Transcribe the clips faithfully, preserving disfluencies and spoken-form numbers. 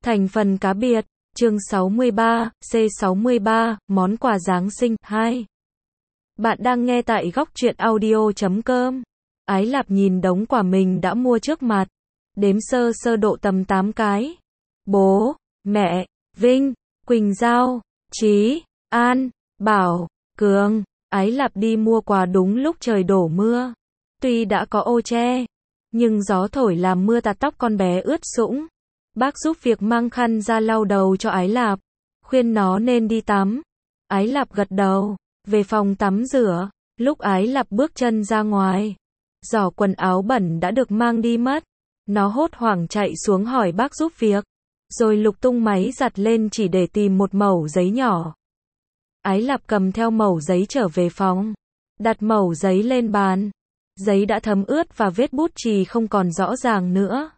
Thành phần cá biệt, chương sáu mươi ba, C sáu mươi ba, món quà Giáng sinh, hai. Bạn đang nghe tại góc truyện audio chấm com. Ái Lạp nhìn đống quà mình đã mua trước mặt. Đếm sơ sơ độ tầm tám cái. Bố, mẹ, Vinh, Quỳnh Giao, Trí, An, Bảo, Cường. Ái Lạp đi mua quà đúng lúc trời đổ mưa. Tuy đã có ô che, nhưng gió thổi làm mưa tạt tóc con bé ướt sũng. Bác giúp việc mang khăn ra lau đầu cho Ái Lạp, khuyên nó nên đi tắm. Ái Lạp gật đầu, về phòng tắm rửa. Lúc Ái Lạp bước chân ra ngoài, giỏ quần áo bẩn đã được mang đi mất. Nó hốt hoảng chạy xuống hỏi bác giúp việc, rồi lục tung máy giặt lên chỉ để tìm một mẩu giấy nhỏ. Ái Lạp cầm theo mẩu giấy trở về phòng, đặt mẩu giấy lên bàn. Giấy đã thấm ướt và vết bút chì không còn rõ ràng nữa.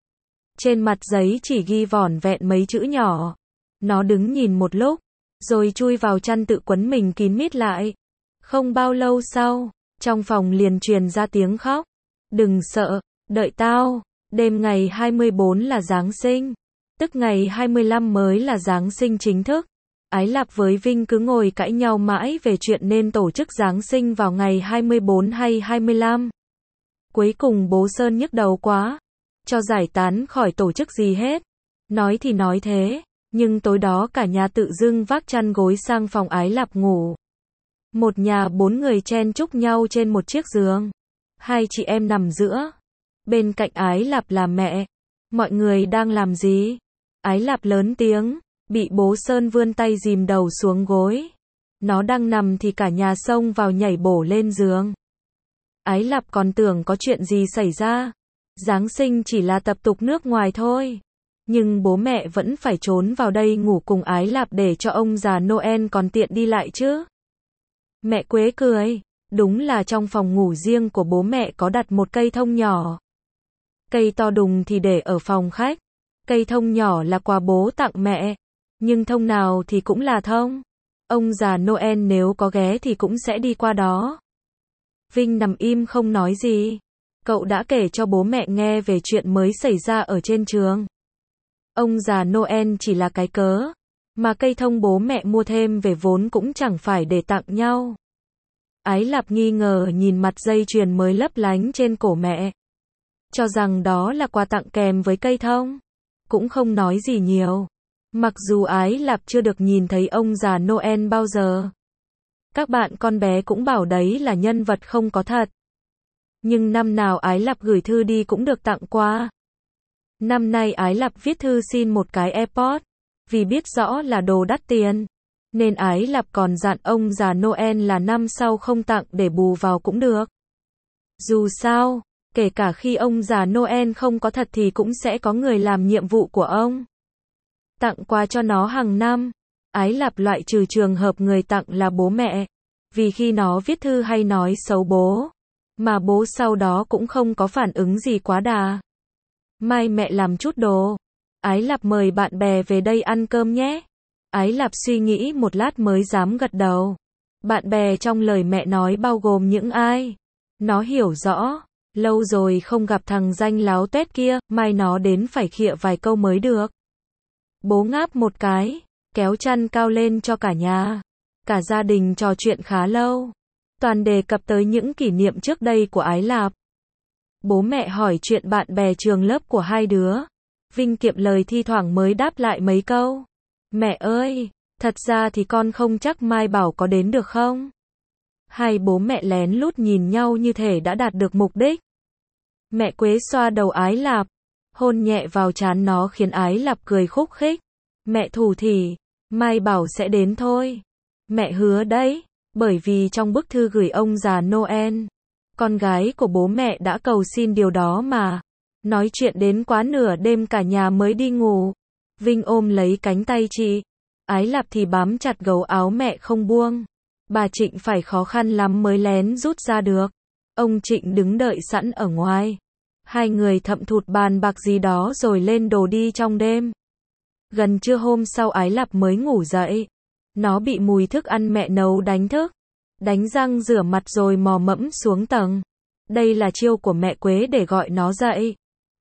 Trên mặt giấy chỉ ghi vỏn vẹn mấy chữ nhỏ. Nó đứng nhìn một lúc, rồi chui vào chăn tự quấn mình kín mít lại. Không bao lâu sau, trong phòng liền truyền ra tiếng khóc. Đừng sợ, đợi tao. Đêm ngày hai mươi bốn là Giáng sinh, tức ngày hai mươi lăm mới là Giáng sinh chính thức. Ái Lạp với Vinh cứ ngồi cãi nhau mãi về chuyện nên tổ chức Giáng sinh vào ngày hai mươi bốn hay hai mươi lăm. Cuối cùng bố Sơn nhức đầu quá, cho giải tán khỏi tổ chức gì hết. Nói thì nói thế, nhưng tối đó cả nhà tự dưng vác chăn gối sang phòng Ái Lạp ngủ. Một nhà bốn người chen chúc nhau trên một chiếc giường. Hai chị em nằm giữa. Bên cạnh Ái Lạp là mẹ. Mọi người đang làm gì? Ái Lạp lớn tiếng, bị bố Sơn vươn tay dìm đầu xuống gối. Nó đang nằm thì cả nhà xông vào nhảy bổ lên giường. Ái Lạp còn tưởng có chuyện gì xảy ra. Giáng sinh chỉ là tập tục nước ngoài thôi. Nhưng bố mẹ vẫn phải trốn vào đây ngủ cùng Ái Lạp để cho ông già Noel còn tiện đi lại chứ. Mẹ Quế cười. Đúng là trong phòng ngủ riêng của bố mẹ có đặt một cây thông nhỏ. Cây to đùng thì để ở phòng khách. Cây thông nhỏ là quà bố tặng mẹ. Nhưng thông nào thì cũng là thông. Ông già Noel nếu có ghé thì cũng sẽ đi qua đó. Vinh nằm im không nói gì. Cậu đã kể cho bố mẹ nghe về chuyện mới xảy ra ở trên trường. Ông già Noel chỉ là cái cớ. Mà cây thông bố mẹ mua thêm về vốn cũng chẳng phải để tặng nhau. Ái Lạp nghi ngờ nhìn mặt dây chuyền mới lấp lánh trên cổ mẹ. Cho rằng đó là quà tặng kèm với cây thông. Cũng không nói gì nhiều. Mặc dù Ái Lạp chưa được nhìn thấy ông già Noel bao giờ. Các bạn con bé cũng bảo đấy là nhân vật không có thật. Nhưng năm nào Ái Lạp gửi thư đi cũng được tặng quà. Năm nay Ái Lạp viết thư xin một cái AirPod. Vì biết rõ là đồ đắt tiền. Nên Ái Lạp còn dặn ông già Noel là năm sau không tặng để bù vào cũng được. Dù sao, kể cả khi ông già Noel không có thật thì cũng sẽ có người làm nhiệm vụ của ông. Tặng quà cho nó hàng năm. Ái Lạp loại trừ trường hợp người tặng là bố mẹ. Vì khi nó viết thư hay nói xấu bố. Mà bố sau đó cũng không có phản ứng gì quá đà. Mai mẹ làm chút đồ. Ái Lạp mời bạn bè về đây ăn cơm nhé. Ái Lạp suy nghĩ một lát mới dám gật đầu. Bạn bè trong lời mẹ nói bao gồm những ai? Nó hiểu rõ. Lâu rồi không gặp thằng danh láo tuét kia, mai nó đến phải khịa vài câu mới được. Bố ngáp một cái, kéo chăn cao lên cho cả nhà. Cả gia đình trò chuyện khá lâu. Toàn đề cập tới những kỷ niệm trước đây của Ái Lạp. Bố mẹ hỏi chuyện bạn bè trường lớp của hai đứa. Vinh kiệm lời thi thoảng mới đáp lại mấy câu. Mẹ ơi, thật ra thì con không chắc Mai Bảo có đến được không? Hai bố mẹ lén lút nhìn nhau như thể đã đạt được mục đích. Mẹ Quế xoa đầu Ái Lạp, hôn nhẹ vào trán nó khiến Ái Lạp cười khúc khích. Mẹ thủ thỉ, Mai Bảo sẽ đến thôi. Mẹ hứa đấy, bởi vì trong bức thư gửi ông già Noel, con gái của bố mẹ đã cầu xin điều đó mà. Nói chuyện đến quá nửa đêm cả nhà mới đi ngủ. Vinh ôm lấy cánh tay chị. Ái Lạp thì bám chặt gấu áo mẹ không buông. Bà Trịnh phải khó khăn lắm mới lén rút ra được. Ông Trịnh đứng đợi sẵn ở ngoài. Hai người thậm thụt bàn bạc gì đó rồi lên đồ đi trong đêm. Gần trưa hôm sau Ái Lạp mới ngủ dậy. Nó bị mùi thức ăn mẹ nấu đánh thức. Đánh răng rửa mặt rồi mò mẫm xuống tầng. Đây là chiêu của mẹ Quế để gọi nó dậy.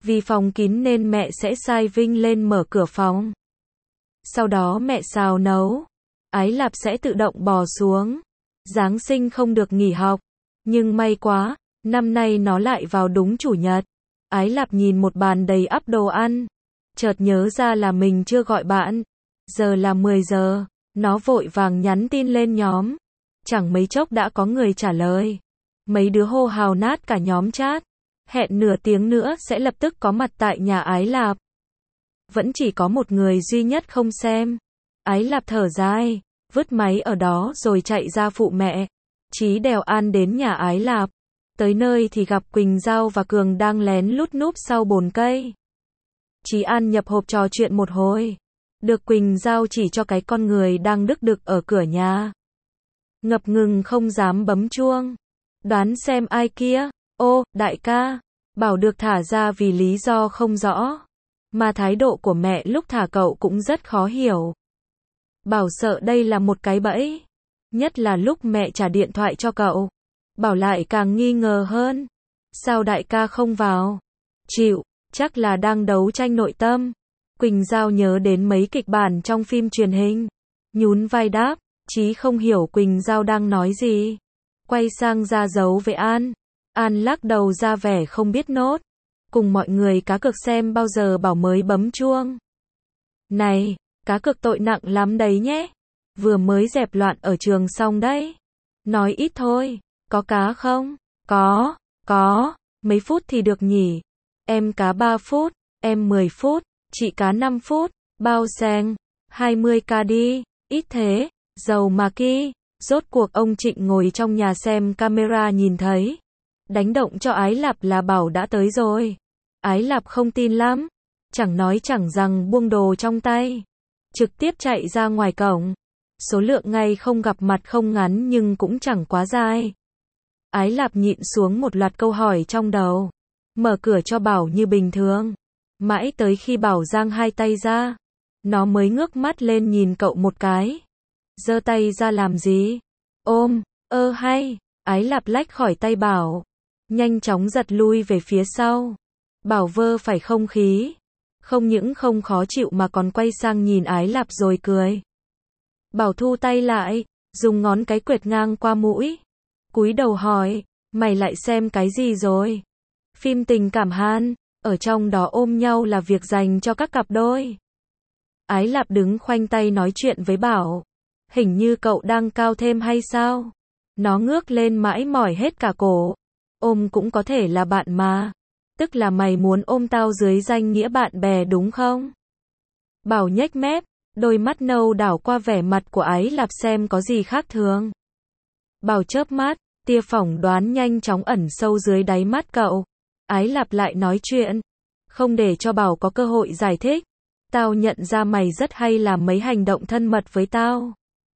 Vì phòng kín nên mẹ sẽ sai Vinh lên mở cửa phòng. Sau đó mẹ xào nấu. Ái Lạp sẽ tự động bò xuống. Giáng sinh không được nghỉ học. Nhưng may quá, năm nay nó lại vào đúng chủ nhật. Ái Lạp nhìn một bàn đầy ắp đồ ăn. Chợt nhớ ra là mình chưa gọi bạn. Giờ là mười giờ. Nó vội vàng nhắn tin lên nhóm. Chẳng mấy chốc đã có người trả lời. Mấy đứa hô hào nát cả nhóm chat. Hẹn nửa tiếng nữa sẽ lập tức có mặt tại nhà Ái Lạp. Vẫn chỉ có một người duy nhất không xem. Ái Lạp thở dài, vứt máy ở đó rồi chạy ra phụ mẹ. Chí đèo An đến nhà Ái Lạp. Tới nơi thì gặp Quỳnh Giao và Cường đang lén lút núp sau bồn cây. Chí An nhập hộp trò chuyện một hồi. Được Quỳnh Giao chỉ cho cái con người đang đức đực ở cửa nhà. Ngập ngừng không dám bấm chuông. Đoán xem ai kia? Ô, đại ca. Bảo được thả ra vì lý do không rõ. Mà thái độ của mẹ lúc thả cậu cũng rất khó hiểu. Bảo sợ đây là một cái bẫy. Nhất là lúc mẹ trả điện thoại cho cậu. Bảo lại càng nghi ngờ hơn. Sao đại ca không vào? Chịu, chắc là đang đấu tranh nội tâm. Quỳnh Giao nhớ đến mấy kịch bản trong phim truyền hình. Nhún vai đáp, Chí không hiểu Quỳnh Giao đang nói gì. Quay sang ra dấu với An. An lắc đầu ra vẻ không biết nốt. Cùng mọi người cá cược xem bao giờ Bảo mới bấm chuông. Này, cá cược tội nặng lắm đấy nhé. Vừa mới dẹp loạn ở trường xong đấy. Nói ít thôi, có cá không? Có, có, mấy phút thì được nhỉ? Em cá ba phút, em mười phút, chị cá năm phút, bao xèng, hai mươi k đi, ít thế, giàu mà ki. Rốt cuộc ông Trịnh ngồi trong nhà xem camera nhìn thấy. Đánh động cho Ái Lạp là Bảo đã tới rồi. Ái Lạp không tin lắm. Chẳng nói chẳng rằng buông đồ trong tay. Trực tiếp chạy ra ngoài cổng. Số lượng ngày không gặp mặt không ngắn nhưng cũng chẳng quá dài. Ái Lạp nhịn xuống một loạt câu hỏi trong đầu. Mở cửa cho Bảo như bình thường. Mãi tới khi Bảo giang hai tay ra. Nó mới ngước mắt lên nhìn cậu một cái. Giơ tay ra làm gì? Ôm, ơ hay. Ái Lạp lách khỏi tay Bảo. Nhanh chóng giật lui về phía sau. Bảo vơ phải không khí. Không những không khó chịu mà còn quay sang nhìn Ái Lạp rồi cười. Bảo thu tay lại, dùng ngón cái quệt ngang qua mũi. Cúi đầu hỏi, mày lại xem cái gì rồi? Phim tình cảm Han, ở trong đó ôm nhau là việc dành cho các cặp đôi. Ái Lạp đứng khoanh tay nói chuyện với Bảo. Hình như cậu đang cao thêm hay sao? Nó ngước lên mãi mỏi hết cả cổ. Ôm cũng có thể là bạn mà. Tức là mày muốn ôm tao dưới danh nghĩa bạn bè đúng không? Bảo nhếch mép, đôi mắt nâu đảo qua vẻ mặt của Ái Lạp xem có gì khác thường. Bảo chớp mắt, tia phỏng đoán nhanh chóng ẩn sâu dưới đáy mắt cậu. Ái Lạp lại nói chuyện. Không để cho Bảo có cơ hội giải thích. Tao nhận ra mày rất hay làm mấy hành động thân mật với tao.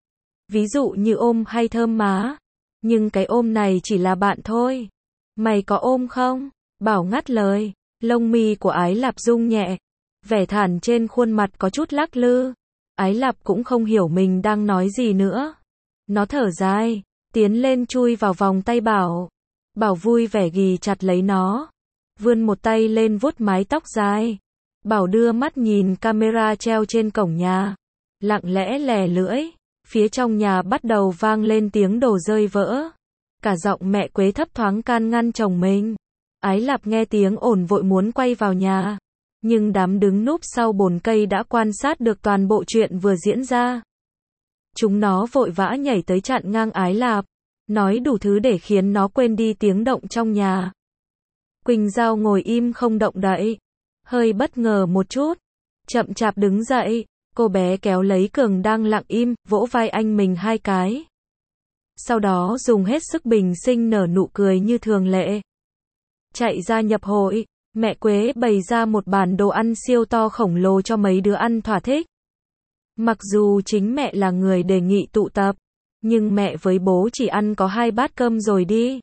Ví dụ như ôm hay thơm má. Nhưng cái ôm này chỉ là bạn thôi. Mày có ôm không? Bảo ngắt lời. Lông mi của Ái Lạp rung nhẹ. Vẻ thản trên khuôn mặt có chút lắc lư. Ái Lạp cũng không hiểu mình đang nói gì nữa. Nó thở dài. Tiến lên chui vào vòng tay Bảo. Bảo vui vẻ ghì chặt lấy nó. Vươn một tay lên vuốt mái tóc dài. Bảo đưa mắt nhìn camera treo trên cổng nhà. Lặng lẽ lè lưỡi. Phía trong nhà bắt đầu vang lên tiếng đồ rơi vỡ. Cả giọng mẹ Quế thấp thoáng can ngăn chồng mình. Ái Lạp nghe tiếng ồn vội muốn quay vào nhà. Nhưng đám đứng núp sau bồn cây đã quan sát được toàn bộ chuyện vừa diễn ra. Chúng nó vội vã nhảy tới chặn ngang Ái Lạp. Nói đủ thứ để khiến nó quên đi tiếng động trong nhà. Quỳnh Giao ngồi im không động đậy. Hơi bất ngờ một chút. Chậm chạp đứng dậy. Cô bé kéo lấy Cường đang lặng im, vỗ vai anh mình hai cái. Sau đó dùng hết sức bình sinh nở nụ cười như thường lệ. Chạy ra nhập hội, mẹ Quế bày ra một bàn đồ ăn siêu to khổng lồ cho mấy đứa ăn thỏa thích. Mặc dù chính mẹ là người đề nghị tụ tập, nhưng mẹ với bố chỉ ăn có hai bát cơm rồi đi.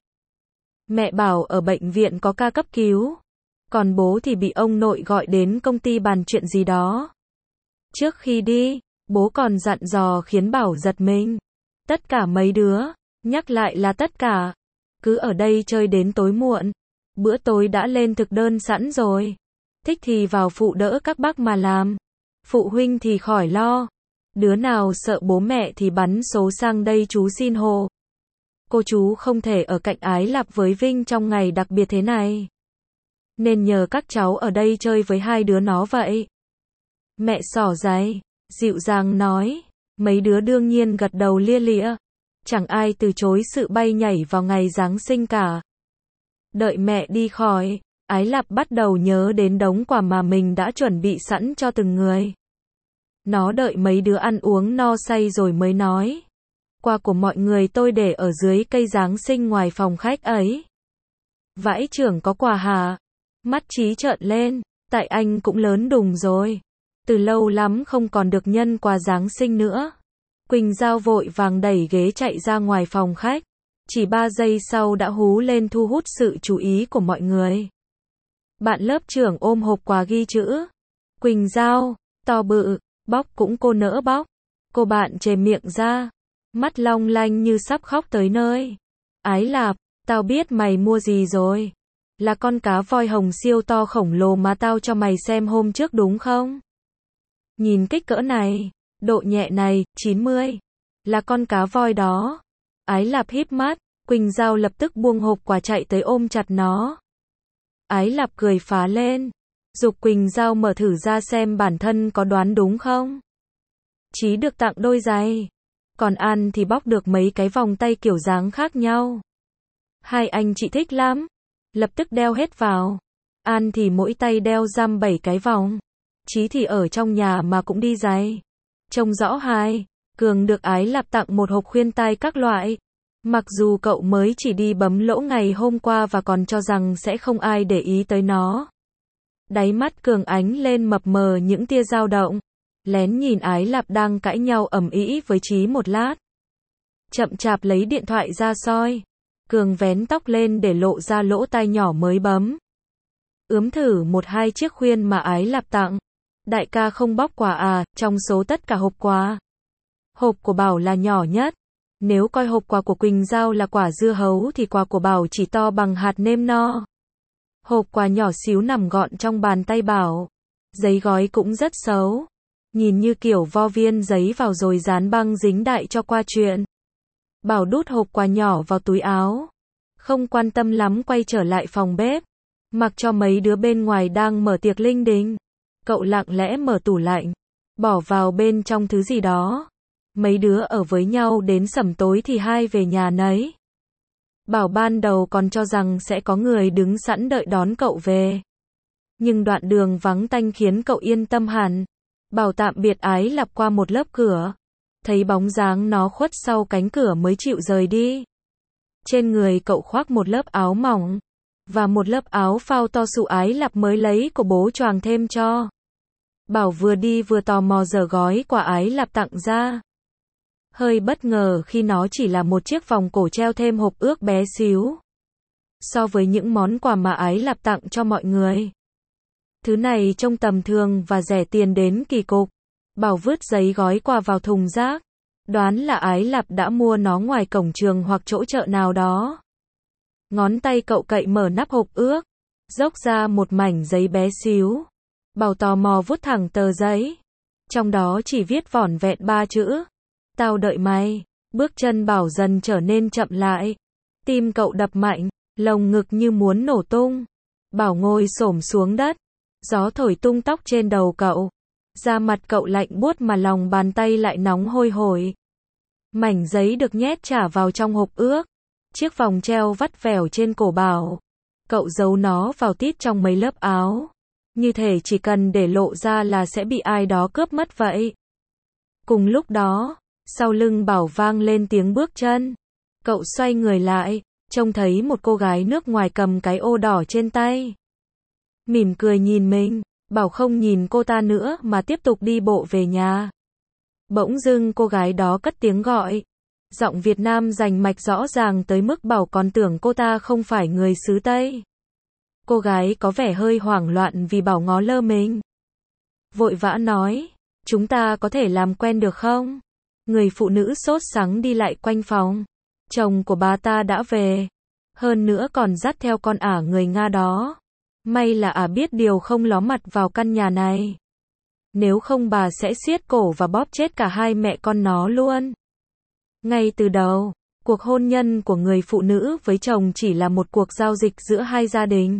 Mẹ bảo ở bệnh viện có ca cấp cứu, còn bố thì bị ông nội gọi đến công ty bàn chuyện gì đó. Trước khi đi, bố còn dặn dò khiến Bảo giật mình. Tất cả mấy đứa, nhắc lại là tất cả, cứ ở đây chơi đến tối muộn. Bữa tối đã lên thực đơn sẵn rồi. thích thì vào phụ đỡ các bác mà làm. Phụ huynh thì khỏi lo. Đứa nào sợ bố mẹ thì bắn số sang đây chú xin hộ. Cô chú không thể ở cạnh Ái Lạp với Vinh trong ngày đặc biệt thế này. Nên nhờ các cháu ở đây chơi với hai đứa nó vậy. Mẹ xỏ giấy, dịu dàng nói. Mấy đứa đương nhiên gật đầu lia lịa. Chẳng ai từ chối sự bay nhảy vào ngày Giáng sinh cả. Đợi mẹ đi khỏi, Ái Lạp bắt đầu nhớ đến đống quà mà mình đã chuẩn bị sẵn cho từng người. Nó đợi mấy đứa ăn uống no say rồi mới nói. Quà của mọi người tôi để ở dưới cây Giáng sinh ngoài phòng khách ấy. Vãi trưởng có quà hả? Mắt Chí trợn lên, tại anh cũng lớn đùng rồi. Từ lâu lắm không còn được nhân quà Giáng sinh nữa. Quỳnh Giao vội vàng đẩy ghế chạy ra ngoài phòng khách. Chỉ ba giây sau đã hú lên thu hút sự chú ý của mọi người. Bạn lớp trưởng ôm hộp quà ghi chữ. Quỳnh Giao, to bự, bóc cũng cô nỡ bóc. Cô bạn chề miệng ra. Mắt long lanh như sắp khóc tới nơi. Ái Lạp, tao biết mày mua gì rồi. Là con cá voi hồng siêu to khổng lồ mà tao cho mày xem hôm trước đúng không? Nhìn kích cỡ này, độ nhẹ này, chín mươi. Là con cá voi đó. Ái Lạp híp mắt, Quỳnh Giao lập tức buông hộp quà chạy tới ôm chặt nó. Ái Lạp cười phá lên, giục Quỳnh Giao mở thử ra xem bản thân có đoán đúng không. Chí được tặng đôi giày, còn An thì bóc được mấy cái vòng tay kiểu dáng khác nhau. Hai anh chị thích lắm, lập tức đeo hết vào. An thì mỗi tay đeo giam bảy cái vòng. Chí thì ở trong nhà mà cũng đi giày. Trông rõ hai. Cường được Ái Lạp tặng một hộp khuyên tai các loại. Mặc dù cậu mới chỉ đi bấm lỗ ngày hôm qua và còn cho rằng sẽ không ai để ý tới nó. Đáy mắt Cường ánh lên mập mờ những tia dao động. Lén nhìn Ái Lạp đang cãi nhau ầm ĩ với Chí một lát. Chậm chạp lấy điện thoại ra soi. Cường vén tóc lên để lộ ra lỗ tai nhỏ mới bấm. Ướm thử một hai chiếc khuyên mà Ái Lạp tặng. Đại ca không bóc quà à, trong số tất cả hộp quà. Hộp của Bảo là nhỏ nhất. Nếu coi hộp quà của Quỳnh Giao là quả dưa hấu thì quà của Bảo chỉ to bằng hạt nêm no. Hộp quà nhỏ xíu nằm gọn trong bàn tay Bảo. Giấy gói cũng rất xấu. Nhìn như kiểu vo viên giấy vào rồi dán băng dính đại cho qua chuyện. Bảo đút hộp quà nhỏ vào túi áo. Không quan tâm lắm quay trở lại phòng bếp. Mặc cho mấy đứa bên ngoài đang mở tiệc linh đình. Cậu lặng lẽ mở tủ lạnh. Bỏ vào bên trong thứ gì đó. Mấy đứa ở với nhau đến sẩm tối thì hai về nhà nấy. Bảo ban đầu còn cho rằng sẽ có người đứng sẵn đợi đón cậu về. Nhưng đoạn đường vắng tanh khiến cậu yên tâm hẳn. Bảo tạm biệt Ái Lạp qua một lớp cửa. Thấy bóng dáng nó khuất sau cánh cửa mới chịu rời đi. Trên người cậu khoác một lớp áo mỏng. Và một lớp áo phao to sụ Ái Lạp mới lấy của bố choàng thêm cho. Bảo vừa đi vừa tò mò giở gói quà Ái Lạp tặng ra. Hơi bất ngờ khi nó chỉ là một chiếc vòng cổ treo thêm hộp ước bé xíu. So với những món quà mà Ái Lạp tặng cho mọi người. Thứ này trông tầm thường và rẻ tiền đến kỳ cục. Bảo vứt giấy gói quà vào thùng rác. Đoán là Ái Lạp đã mua nó ngoài cổng trường hoặc chỗ chợ nào đó. Ngón tay cậu cậy mở nắp hộp ước. Dốc ra một mảnh giấy bé xíu. Bảo tò mò vuốt thẳng tờ giấy. Trong đó chỉ viết vỏn vẹn ba chữ. Tao đợi mày. Bước chân Bảo dần trở nên chậm lại. Tim cậu đập mạnh. Lồng ngực như muốn nổ tung. Bảo ngồi xổm xuống đất. Gió thổi tung tóc trên đầu cậu. Da mặt cậu lạnh buốt mà lòng bàn tay lại nóng hôi hổi. Mảnh giấy được nhét trả vào trong hộp ước. Chiếc vòng treo vắt vẻo trên cổ Bảo. Cậu giấu nó vào tít trong mấy lớp áo. Như thể chỉ cần để lộ ra là sẽ bị ai đó cướp mất vậy. Cùng lúc đó, sau lưng Bảo vang lên tiếng bước chân. Cậu xoay người lại, trông thấy một cô gái nước ngoài cầm cái ô đỏ trên tay. Mỉm cười nhìn mình, Bảo không nhìn cô ta nữa mà tiếp tục đi bộ về nhà. Bỗng dưng cô gái đó cất tiếng gọi. Giọng Việt Nam rành mạch rõ ràng tới mức Bảo còn tưởng cô ta không phải người xứ Tây. Cô gái có vẻ hơi hoảng loạn vì Bảo ngó lơ mình. Vội vã nói, chúng ta có thể làm quen được không? Người phụ nữ sốt sắng đi lại quanh phòng. Chồng của bà ta đã về. Hơn nữa còn dắt theo con ả người Nga đó. May là ả biết điều không ló mặt vào căn nhà này. Nếu không bà sẽ siết cổ và bóp chết cả hai mẹ con nó luôn. Ngay từ đầu, cuộc hôn nhân của người phụ nữ với chồng chỉ là một cuộc giao dịch giữa hai gia đình.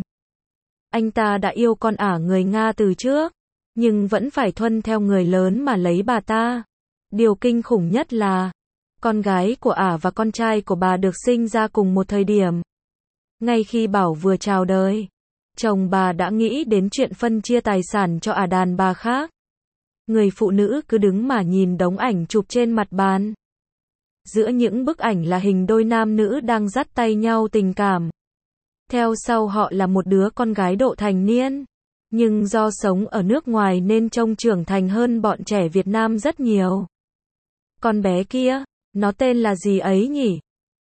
Anh ta đã yêu con ả người Nga từ trước, nhưng vẫn phải thuân theo người lớn mà lấy bà ta. Điều kinh khủng nhất là, con gái của ả và con trai của bà được sinh ra cùng một thời điểm. Ngay khi Bảo vừa chào đời, chồng bà đã nghĩ đến chuyện phân chia tài sản cho ả đàn bà khác. Người phụ nữ cứ đứng mà nhìn đống ảnh chụp trên mặt bàn. Giữa những bức ảnh là hình đôi nam nữ đang dắt tay nhau tình cảm. Theo sau họ là một đứa con gái độ thành niên. Nhưng do sống ở nước ngoài nên trông trưởng thành hơn bọn trẻ Việt Nam rất nhiều. Con bé kia, nó tên là gì ấy nhỉ?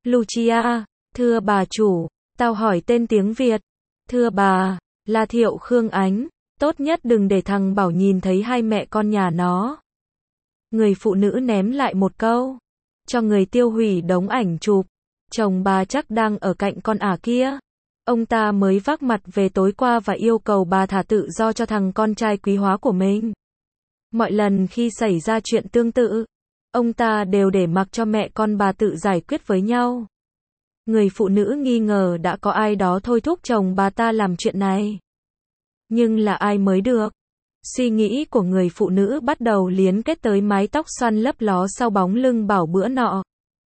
Lucia. Thưa bà chủ, tao hỏi tên tiếng Việt. Thưa bà, là Thiệu Khương Ánh. Tốt nhất đừng để thằng Bảo nhìn thấy hai mẹ con nhà nó. Người phụ nữ ném lại một câu. Cho người tiêu hủy đống ảnh chụp. Chồng bà chắc đang ở cạnh con ả kia. Ông ta mới vác mặt về tối qua và yêu cầu bà thả tự do cho thằng con trai quý hóa của mình. Mọi lần khi xảy ra chuyện tương tự, ông ta đều để mặc cho mẹ con bà tự giải quyết với nhau. Người phụ nữ nghi ngờ đã có ai đó thôi thúc chồng bà ta làm chuyện này. Nhưng là ai mới được? Suy nghĩ của người phụ nữ bắt đầu liên kết tới mái tóc xoăn lấp ló sau bóng lưng Bảo bữa nọ.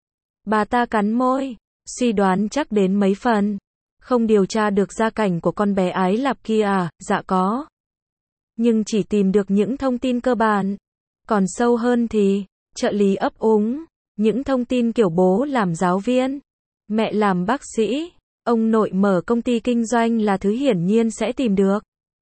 Bà ta cắn môi, suy đoán chắc đến mấy phần. Không điều tra được gia cảnh của con bé Ái Lạp kia à? Dạ có. Nhưng chỉ tìm được những thông tin cơ bản. Còn sâu hơn thì, trợ lý ấp úng, những thông tin kiểu bố làm giáo viên, mẹ làm bác sĩ, ông nội mở công ty kinh doanh là thứ hiển nhiên sẽ tìm được.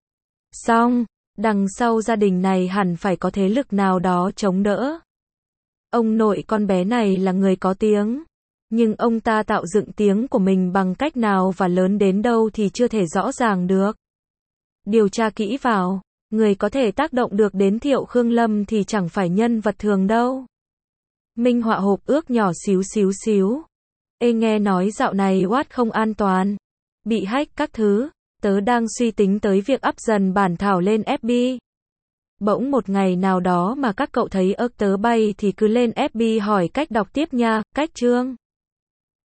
Xong, đằng sau gia đình này hẳn phải có thế lực nào đó chống đỡ. Ông nội con bé này là người có tiếng. Nhưng ông ta tạo dựng tiếng của mình bằng cách nào và lớn đến đâu thì chưa thể rõ ràng được. Điều tra kỹ vào, người có thể tác động được đến Thiệu Khương Lâm thì chẳng phải nhân vật thường đâu. Minh họa hộp ước nhỏ xíu xíu xíu. Ê nghe nói dạo này Watt không an toàn. Bị hack các thứ. Tớ đang suy tính tới việc up dần bản thảo lên ép bê. Bỗng một ngày nào đó mà các cậu thấy ớt tớ bay thì cứ lên ép bê hỏi cách đọc tiếp nha, cách chương.